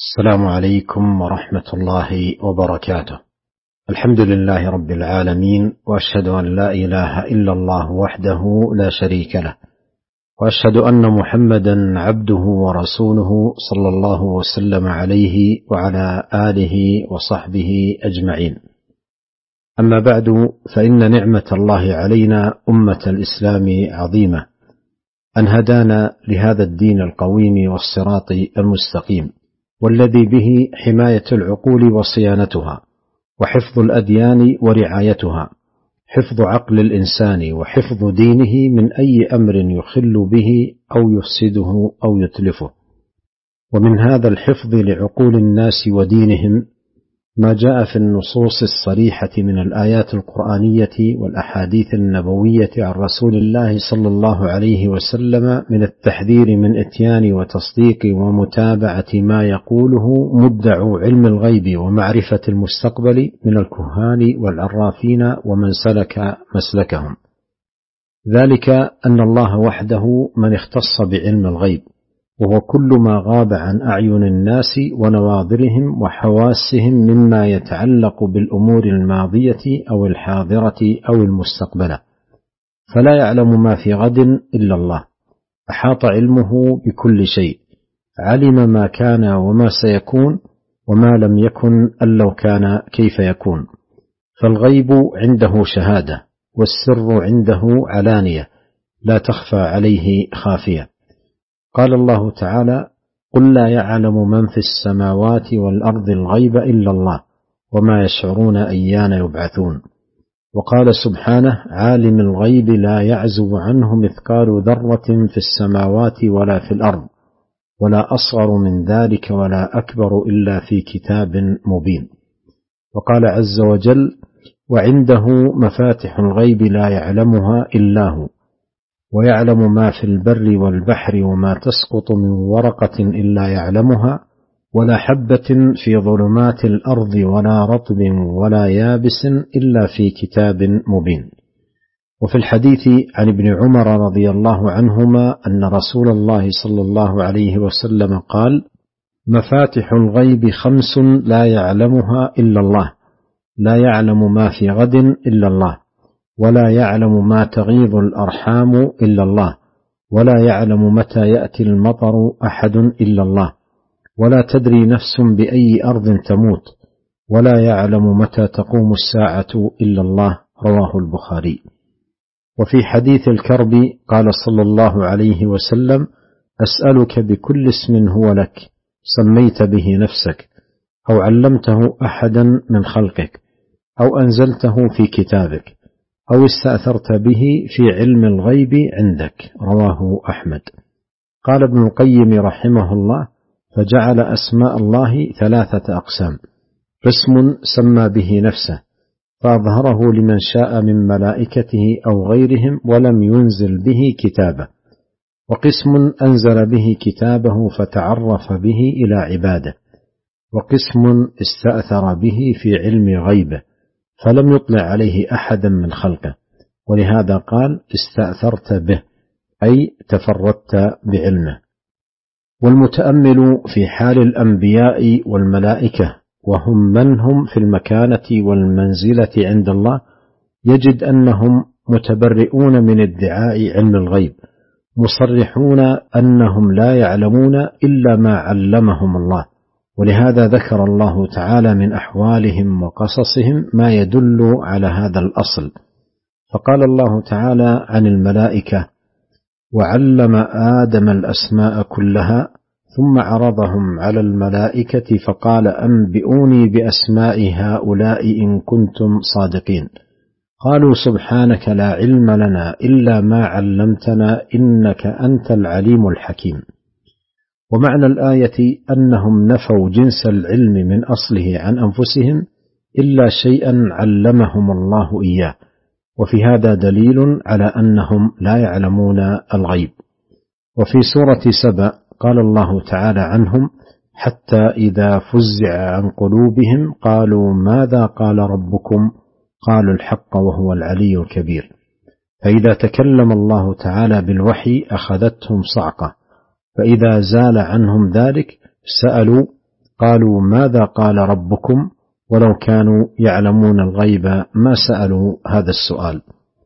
السلام عليكم ورحمة الله وبركاته. الحمد لله رب العالمين، وأشهد أن لا إله إلا الله وحده لا شريك له، وأشهد أن محمدا عبده ورسوله صلى الله وسلم عليه وعلى آله وصحبه أجمعين. أما بعد، فإن نعمة الله علينا أمة الإسلام عظيمة، أن هدانا لهذا الدين القويم والصراط المستقيم، والذي به حماية العقول وصيانتها، وحفظ الأديان ورعايتها، حفظ عقل الإنسان وحفظ دينه من أي أمر يخل به أو يفسده أو يتلفه. ومن هذا الحفظ لعقول الناس ودينهم ما جاء في النصوص الصريحة من الآيات القرآنية والأحاديث النبوية عن رسول الله صلى الله عليه وسلم من التحذير من إتيان وتصديق ومتابعة ما يقوله مدعو علم الغيب ومعرفة المستقبل من الكهان والعرافين ومن سلك مسلكهم. ذلك أن الله وحده من اختص بعلم الغيب، وهو كل ما غاب عن أعين الناس ونواظرهم وحواسهم مما يتعلق بالأمور الماضية أو الحاضرة أو المستقبلة، فلا يعلم ما في غد إلا الله. أحاط علمه بكل شيء، علم ما كان وما سيكون وما لم يكن أن لو كان كيف يكون. فالغيب عنده شهادة، والسر عنده علانية لا تخفى عليه خافية. قال الله تعالى: قل لا يعلم من في السماوات والأرض الغيب إلا الله وما يشعرون أيان يبعثون. وقال سبحانه: عالم الغيب لا يعزب عنه مثقال ذرة في السماوات ولا في الأرض ولا أصغر من ذلك ولا أكبر إلا في كتاب مبين. وقال عز وجل: وعنده مفاتح الغيب لا يعلمها إلا هو ويعلم ما في البر والبحر وما تسقط من ورقة إلا يعلمها ولا حبة في ظلمات الأرض ولا رطب ولا يابس إلا في كتاب مبين. وفي الحديث عن ابن عمر رضي الله عنهما أن رسول الله صلى الله عليه وسلم قال: مفاتح الغيب 5 لا يعلمها إلا الله، لا يعلم ما في غد إلا الله، ولا يعلم ما تغيض الأرحام إلا الله، ولا يعلم متى يأتي المطر أحد إلا الله، ولا تدري نفس بأي أرض تموت، ولا يعلم متى تقوم الساعة إلا الله. رواه البخاري. وفي حديث الكرب قال صلى الله عليه وسلم: أسألك بكل اسم هو لك سميت به نفسك أو علمته أحدا من خلقك أو أنزلته في كتابك أو استأثرت به في علم الغيب عندك. رواه أحمد. قال ابن القيم رحمه الله: فجعل أسماء الله 3 أقسام: قسم سمى به نفسه فأظهره لمن شاء من ملائكته أو غيرهم ولم ينزل به كتابه، وقسم أنزل به كتابه فتعرف به إلى عباده، وقسم استأثر به في علم غيبه فلم يطلع عليه أحدا من خلقه، ولهذا قال: استأثرت به، أي تفردت بعلمه. والمتأمل في حال الأنبياء والملائكة وهم من هم في المكانة والمنزلة عند الله يجد أنهم متبرئون من ادعاء علم الغيب، مصرحون أنهم لا يعلمون إلا ما علمهم الله. ولهذا ذكر الله تعالى من أحوالهم وقصصهم ما يدل على هذا الأصل. فقال الله تعالى عن الملائكة: وعلم آدم الأسماء كلها ثم عرضهم على الملائكة فقال: أنبئوني بأسماء هؤلاء إن كنتم صادقين. قالوا: سبحانك لا علم لنا إلا ما علمتنا إنك أنت العليم الحكيم. ومعنى الآية أنهم نفوا جنس العلم من أصله عن أنفسهم إلا شيئا علمهم الله إياه، وفي هذا دليل على أنهم لا يعلمون الغيب. وفي سورة سبأ قال الله تعالى عنهم: حتى إذا فزع عن قلوبهم قالوا ماذا قال ربكم قالوا الحق وهو العلي الكبير. فإذا تكلم الله تعالى بالوحي أخذتهم صعقة، فإذا زال عنهم ذلك سألوا قالوا ماذا قال ربكم؟ ولو كانوا يعلمون الغيب ما سألوا هذا السؤال.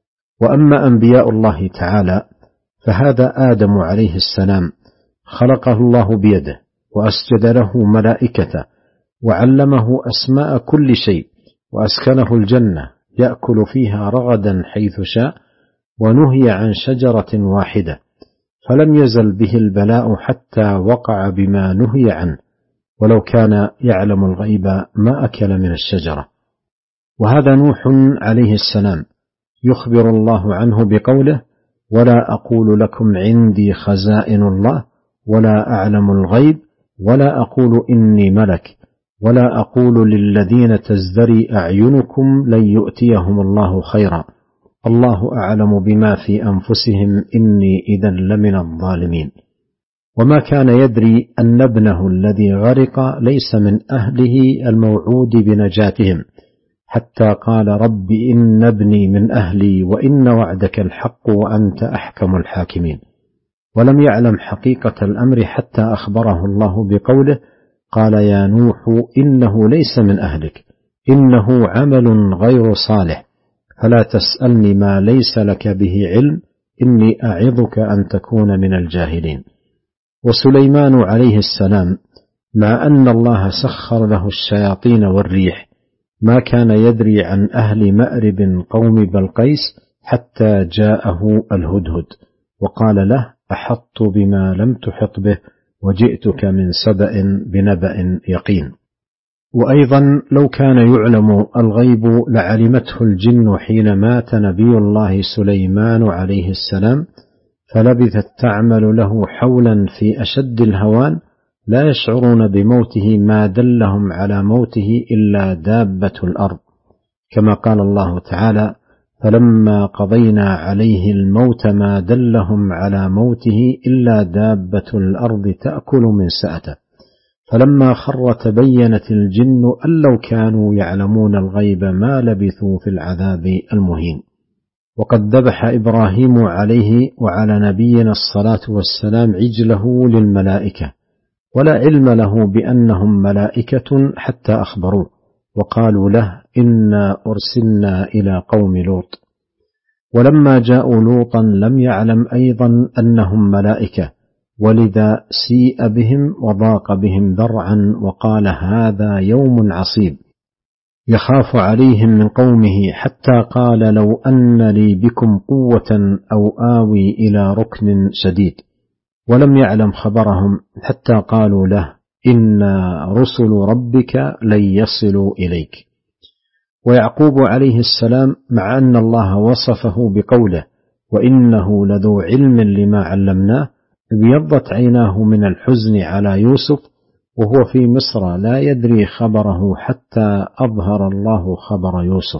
وأما أنبياء الله تعالى فهذا آدم عليه السلام خلقه الله بيده وأسجد له ملائكته وعلمه أسماء كل شيء وأسكنه الجنة يأكل فيها رغدا حيث شاء، ونهي عن شجرة واحدة فلم يزل به البلاء حتى وقع بما نهي عنه، ولو كان يعلم الغيب ما أكل من الشجرة. وهذا نوح عليه السلام يخبر الله عنه بقوله: ولا أقول لكم عندي خزائن الله ولا أعلم الغيب ولا أقول إني ملك ولا أقول للذين تزدري أعينكم لن يؤتيهم الله خيرا الله أعلم بما في أنفسهم إني إذا لمن الظالمين. وما كان يدري أن ابنه الذي غرق ليس من أهله الموعود بنجاتهم، حتى قال: رب إن ابني من أهلي وإن وعدك الحق وأنت أحكم الحاكمين. ولم يعلم حقيقة الأمر حتى أخبره الله بقوله: قال يا نوح إنه ليس من أهلك إنه عمل غير صالح فلا تسألني ما ليس لك به علم إني أعظك أن تكون من الجاهلين. وسليمان عليه السلام مع أن الله سخر له الشياطين والريح ما كان يدري عن أهل مأرب قوم بلقيس حتى جاءه الهدهد وقال له: أحطت بما لم تحط به وجئتك من سبأ بنبأ يقين. وأيضا لو كان يعلم الغيب لعلمته الجن حين مات نبي الله سليمان عليه السلام، فلبثت تعمل له حولا في أشد الهوان لا يشعرون بموته ما دلهم على موته إلا دابة الأرض، كما قال الله تعالى: فلما قضينا عليه الموت ما دلهم على موته إلا دابة الأرض تأكل من سأته. فلما خر تبينت الجن أن لو كانوا يعلمون الغيب ما لبثوا في العذاب المهين. وقد ذبح إبراهيم عليه وعلى نبينا الصلاة والسلام عجله للملائكة، ولا علم له بأنهم ملائكة حتى أخبروه وقالوا له: إنا أرسلنا إلى قوم لوط. ولما جاءوا لوطا لم يعلم أيضا أنهم ملائكة، ولذا سيء بهم وضاق بهم ذرعا وقال: هذا يوم عصيب يخاف عليهم من قومه، حتى قال: لو أن لي بكم قوة أو آوي إلى ركن شديد. ولم يعلم خبرهم حتى قالوا له: إن رسل ربك لن يصلوا إليك. ويعقوب عليه السلام مع أن الله وصفه بقوله: وإنه لذو علم لما علمناه، ابيضت عيناه من الحزن على يوسف وهو في مصر لا يدري خبره حتى أظهر الله خبر يوسف.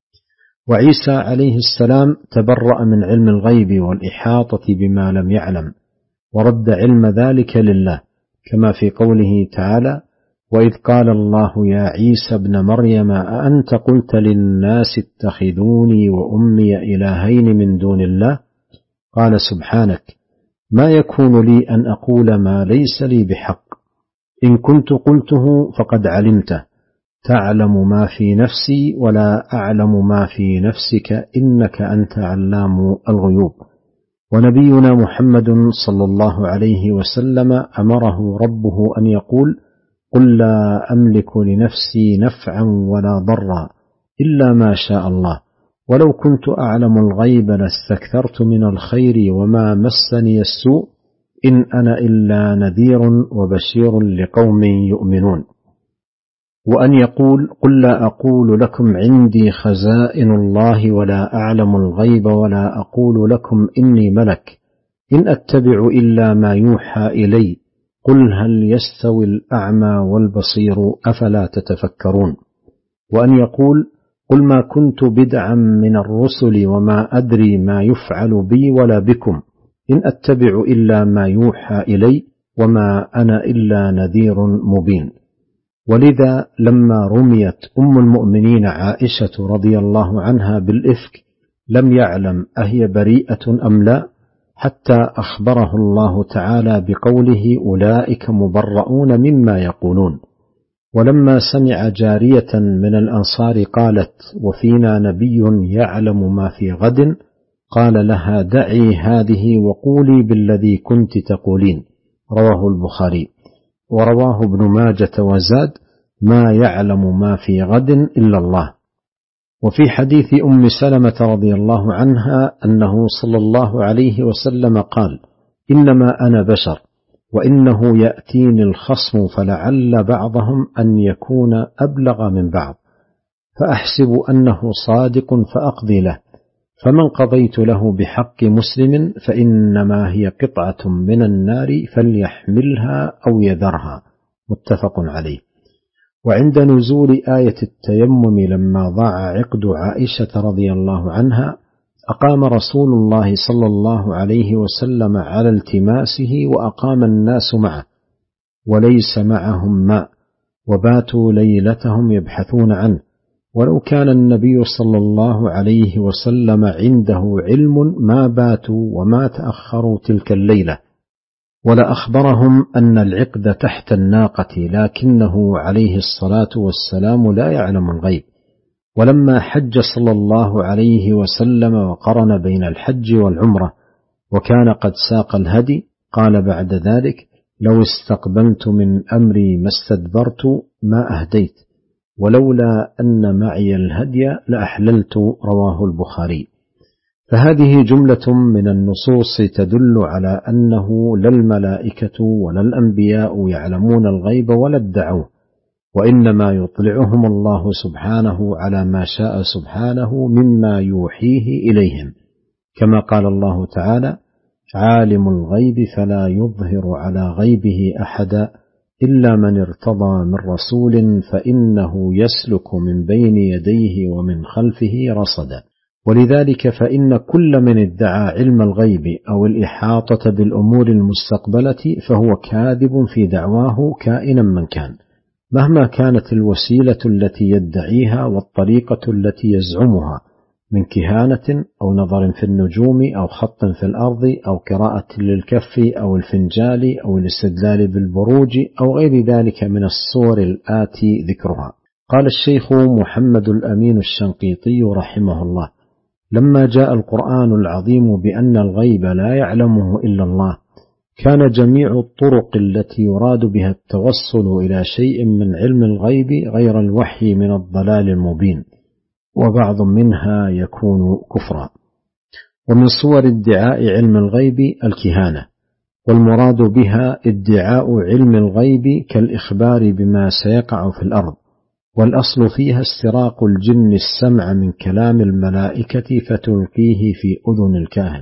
وعيسى عليه السلام تبرأ من علم الغيب والإحاطة بما لم يعلم، ورد علم ذلك لله، كما في قوله تعالى: وإذ قال الله يا عيسى ابن مريم أأنت قلت للناس اتخذوني وأمي إلهين من دون الله؟ قال سبحانك ما يكون لي أن أقول ما ليس لي بحق، إن كنت قلته فقد علمته، تعلم ما في نفسي ولا أعلم ما في نفسك إنك أنت علام الغيوب. ونبينا محمد صلى الله عليه وسلم أمره ربه أن يقول: قل لا أملك لنفسي نفعا ولا ضرا إلا ما شاء الله، ولو كنت أعلم الغيب لاستكثرت من الخير وما مسني السوء، إن أنا إلا نذير وبشير لقوم يؤمنون. وأن يقول: قل لا أقول لكم عندي خزائن الله ولا أعلم الغيب ولا أقول لكم إني ملك، إن أتبع إلا ما يوحى إلي، قل هل يستوي الأعمى والبصير أفلا تتفكرون. وأن يقول: قل ما كنت بدعا من الرسل وما أدري ما يفعل بي ولا بكم، إن أتبع إلا ما يوحى إلي وما أنا إلا نذير مبين. ولذا لما رميت أم المؤمنين عائشة رضي الله عنها بالإفك لم يعلم أهي بريئة أم لا، حتى أخبره الله تعالى بقوله: أولئك مبرؤون مما يقولون، ولما سمع جارية من الأنصار قالت: وفينا نبي يعلم ما في غد، قال لها: دعي هذه وقولي بالذي كنت تقولين. رواه البخاري. ورواه ابن ماجة وزاد: ما يعلم ما في غد إلا الله. وفي حديث أم سلمة رضي الله عنها أنه صلى الله عليه وسلم قال: إنما أنا بشر، وإنه يأتيني الخصم فلعل بعضهم أن يكون أبلغ من بعض، فأحسب أنه صادق فأقضي له، فمن قضيت له بحق مسلم فإنما هي قطعة من النار فليحملها أو يذرها. متفق عليه. وعند نزول آية التيمم لما ضاع عقد عائشة رضي الله عنها، أقام رسول الله صلى الله عليه وسلم على التماسه، وأقام الناس معه وليس معهم ماء، وباتوا ليلتهم يبحثون عنه، ولو كان النبي صلى الله عليه وسلم عنده علم ما باتوا وما تأخروا تلك الليلة، ولأخبرهم أن العقد تحت الناقة، لكنه عليه الصلاة والسلام لا يعلم الغيب. ولما حج صلى الله عليه وسلم وقرن بين الحج والعمرة وكان قد ساق الهدي، قال بعد ذلك: لو استقبلت من أمري ما استدبرت ما أهديت، ولولا أن معي الهدي لأحللت. رواه البخاري. فهذه جملة من النصوص تدل على أنه لا الملائكة ولا الأنبياء يعلمون الغيب ولا ادعوه، وإنما يطلعهم الله سبحانه على ما شاء سبحانه مما يوحيه إليهم، كما قال الله تعالى: عالم الغيب فلا يظهر على غيبه أحدا إلا من ارتضى من رسول فإنه يسلك من بين يديه ومن خلفه رصدا. ولذلك فإن كل من ادعى علم الغيب أو الإحاطة بالأمور المستقبلة فهو كاذب في دعواه كائنا من كان، مهما كانت الوسيلة التي يدعيها والطريقة التي يزعمها من كهانة أو نظر في النجوم أو خط في الأرض أو قراءة للكف أو الفنجال أو الاستدلال بالبروج أو غير ذلك من الصور الآتي ذكرها. قال الشيخ محمد الأمين الشنقيطي رحمه الله: لما جاء القرآن العظيم بأن الغيب لا يعلمه إلا الله، كان جميع الطرق التي يراد بها التوصل إلى شيء من علم الغيب غير الوحي من الضلال المبين، وبعض منها يكون كفرا. ومن صور ادعاء علم الغيب الكهانة، والمراد بها ادعاء علم الغيب كالإخبار بما سيقع في الأرض، والأصل فيها استراق الجن السمع من كلام الملائكة فتلقيه في أذن الكاهن.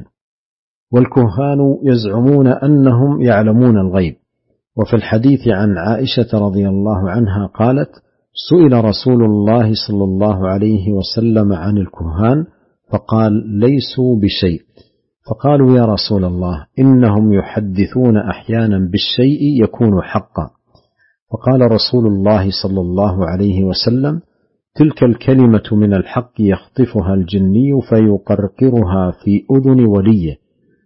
والكهان يزعمون أنهم يعلمون الغيب. وفي الحديث عن عائشة رضي الله عنها قالت: سئل رسول الله صلى الله عليه وسلم عن الكهان فقال: ليسوا بشيء. فقالوا: يا رسول الله، إنهم يحدثون أحيانا بالشيء يكون حقا. فقال رسول الله صلى الله عليه وسلم: تلك الكلمة من الحق يخطفها الجني فيقرقرها في أذن وليه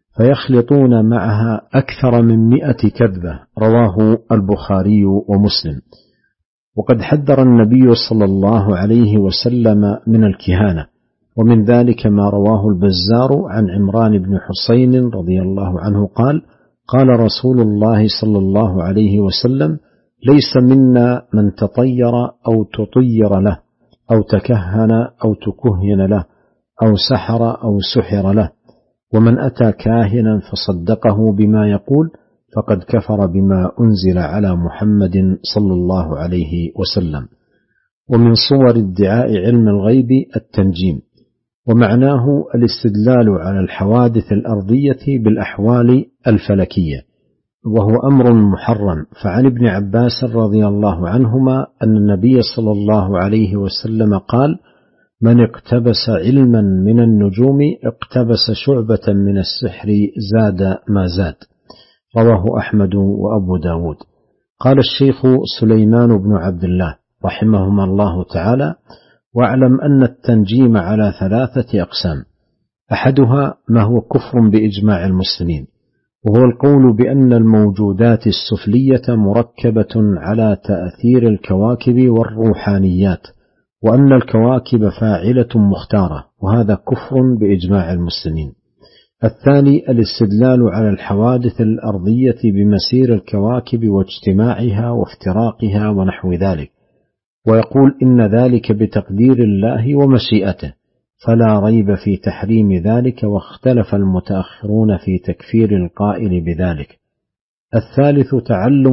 فيخلطون معها أكثر من 100 كذبة. رواه البخاري ومسلم. وقد حذر النبي صلى الله عليه وسلم من الكهانة، ومن ذلك ما رواه البزار عن عمران بن حسين رضي الله عنه قال: قال رسول الله صلى الله عليه وسلم: ليس منا من تطير أو تطير له أو تكهن أو تكهن له أو سحر أو سحر له، ومن أتى كاهنا فصدقه بما يقول فقد كفر بما أنزل على محمد صلى الله عليه وسلم. ومن صور ادعاء علم الغيب التنجيم، ومعناه الاستدلال على الحوادث الأرضية بالأحوال الفلكية، وهو أمر محرم. فعن ابن عباس رضي الله عنهما أن النبي صلى الله عليه وسلم قال: من اقتبس علما من النجوم اقتبس شعبة من السحر زاد ما زاد. رواه أحمد وأبو داود. قال الشيخ سليمان بن عبد الله رحمهما الله تعالى: واعلم أن التنجيم على 3 أقسام: أحدها ما هو كفر بإجماع المسلمين، وهو القول بأن الموجودات السفلية مركبة على تأثير الكواكب والروحانيات، وأن الكواكب فاعلة مختارة، وهذا كفر بإجماع المسلمين. الثاني الاستدلال على الحوادث الأرضية بمسير الكواكب واجتماعها وافتراقها ونحو ذلك، ويقول إن ذلك بتقدير الله ومشيئته، فلا ريب في تحريم ذلك، واختلف المتأخرون في تكفير القائل بذلك. الثالث تعلم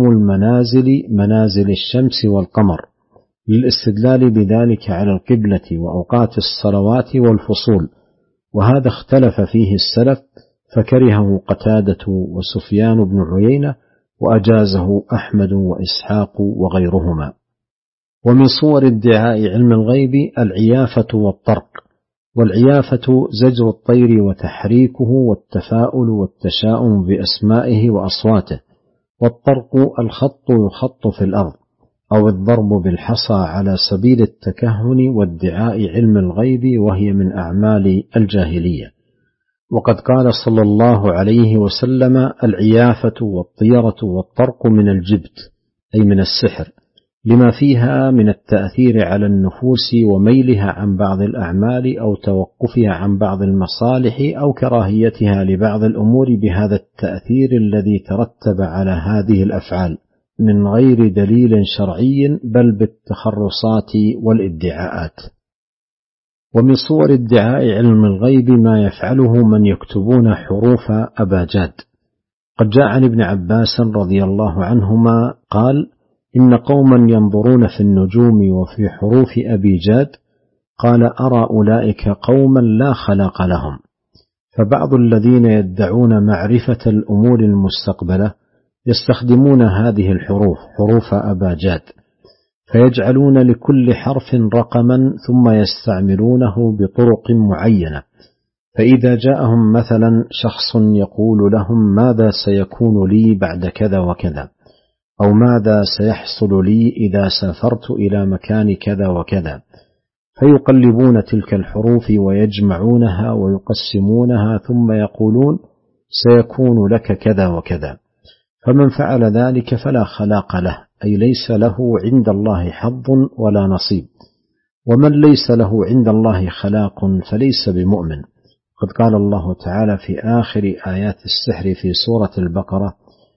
منازل الشمس والقمر للاستدلال بذلك على القبلة وأوقات الصلوات والفصول، وهذا اختلف فيه السلف، فكرهه قتادة وسفيان بن عيينة، وأجازه أحمد وإسحاق وغيرهما. ومن صور ادعاء علم الغيب العيافة والطرق. والعيافة زجر الطير وتحريكه والتفاؤل والتشاؤم بأسمائه وأصواته، والطرق الخط يخط في الأرض، أو الضرب بالحصى على سبيل التكهن وادعاء علم الغيب، وهي من أعمال الجاهلية. وقد قال صلى الله عليه وسلم: العيافة والطيرة والطرق من الجبت، أي من السحر، لما فيها من التأثير على النفوس وميلها عن بعض الأعمال أو توقفها عن بعض المصالح أو كراهيتها لبعض الأمور بهذا التأثير الذي ترتب على هذه الأفعال من غير دليل شرعي، بل بالتخرصات والادعاءات. ومن صور ادعاء علم الغيب ما يفعله من يكتبون حروف أباجاد. قد جاء عن ابن عباس رضي الله عنهما قال: إن قوما ينظرون في النجوم وفي حروف أبيجاد، قال: أرى أولئك قوما لا خلاق لهم. فبعض الذين يدعون معرفة الأمور المستقبلة يستخدمون هذه الحروف، حروف أباجاد، فيجعلون لكل حرف رقما ثم يستعملونه بطرق معينة. فإذا جاءهم مثلا شخص يقول لهم: ماذا سيكون لي بعد كذا وكذا، أو ماذا سيحصل لي إذا سافرت إلى مكان كذا وكذا، فيقلبون تلك الحروف ويجمعونها ويقسمونها ثم يقولون: سيكون لك كذا وكذا. فمن فعل ذلك فلا خلاق له، أي ليس له عند الله حظ ولا نصيب. ومن ليس له عند الله خلاق فليس بمؤمن. قد قال الله تعالى في آخر آيات السحر في سورة البقرة: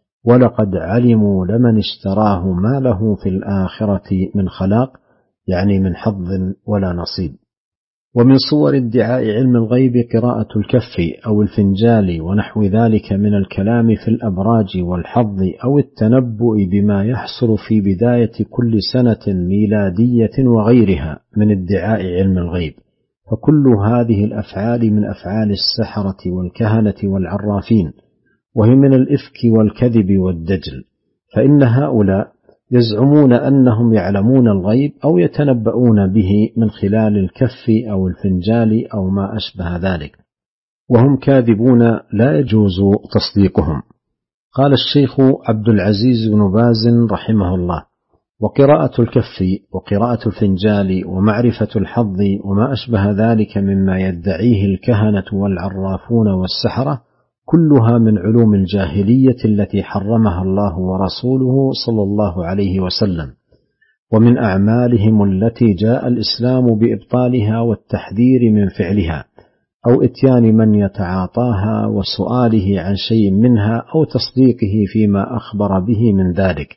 ولقد علموا لمن اشتراه ما له في الآخرة من خلاق، يعني من حظ ولا نصيب. ومن صور ادعاء علم الغيب قراءة الكف أو الفنجال ونحو ذلك من الكلام في الأبراج والحظ، أو التنبؤ بما يحصل في بداية كل سنة ميلادية وغيرها من ادعاء علم الغيب. فكل هذه الأفعال من أفعال السحرة والكهنة والعرافين، وهي من الإفك والكذب والدجل. فإن هؤلاء يزعمون أنهم يعلمون الغيب أو يتنبؤون به من خلال الكف أو الفنجال أو ما أشبه ذلك، وهم كاذبون لا يجوز تصديقهم. قال الشيخ عبد العزيز بن باز رحمه الله: وقراءة الكف وقراءة الفنجال ومعرفة الحظ وما أشبه ذلك مما يدعيه الكهنة والعرافون والسحرة كلها من علوم الجاهلية التي حرمها الله ورسوله صلى الله عليه وسلم، ومن أعمالهم التي جاء الإسلام بإبطالها والتحذير من فعلها، أو إتيان من يتعاطاها وسؤاله عن شيء منها أو تصديقه فيما أخبر به من ذلك،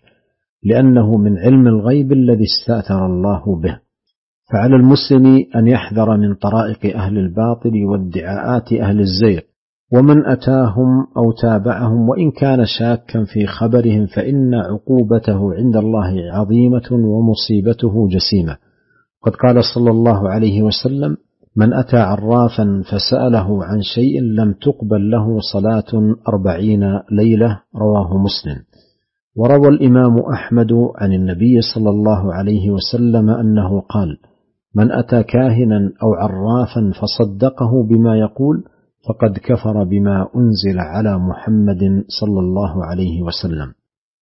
لأنه من علم الغيب الذي استأثر الله به. فعلى المسلم أن يحذر من طرائق أهل الباطل وادعاءات أهل الزيغ، ومن أتاهم أو تابعهم وإن كان شاكا في خبرهم فإن عقوبته عند الله عظيمة ومصيبته جسيمة. قد قال صلى الله عليه وسلم: من أتى عرافا فسأله عن شيء لم تقبل له صلاة 40 ليلة، رواه مسلم. وروى الإمام أحمد عن النبي صلى الله عليه وسلم أنه قال: من أتى كاهنا أو عرافا فصدقه بما يقول فقد كفر بما أنزل على محمد صلى الله عليه وسلم.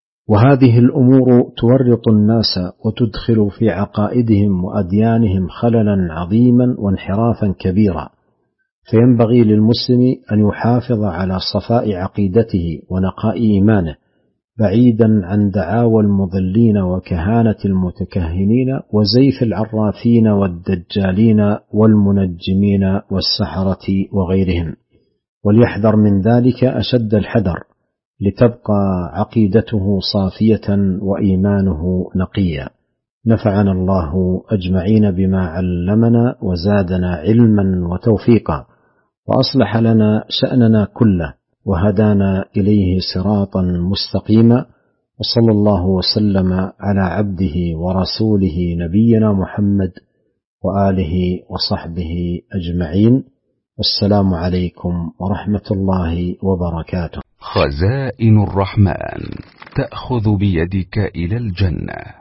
وهذه الأمور تورط الناس وتدخل في عقائدهم وأديانهم خللا عظيما وانحرافا كبيرا. فينبغي للمسلم أن يحافظ على صفاء عقيدته ونقاء إيمانه، بعيدا عن دعاوى المضلين وكهانة المتكهنين وزيف العرافين والدجالين والمنجمين والسحرة وغيرهم، وليحذر من ذلك أشد الحذر لتبقى عقيدته صافية وإيمانه نقيا. نفعنا الله أجمعين بما علمنا وزادنا علما وتوفيقا، وأصلح لنا شأننا كله، وهدانا إليه صراطا مستقيما، وصلى الله وسلم على عبده ورسوله نبينا محمد وآله وصحبه أجمعين. والسلام عليكم ورحمة الله وبركاته. خزائن الرحمن تأخذ بيدك إلى الجنة.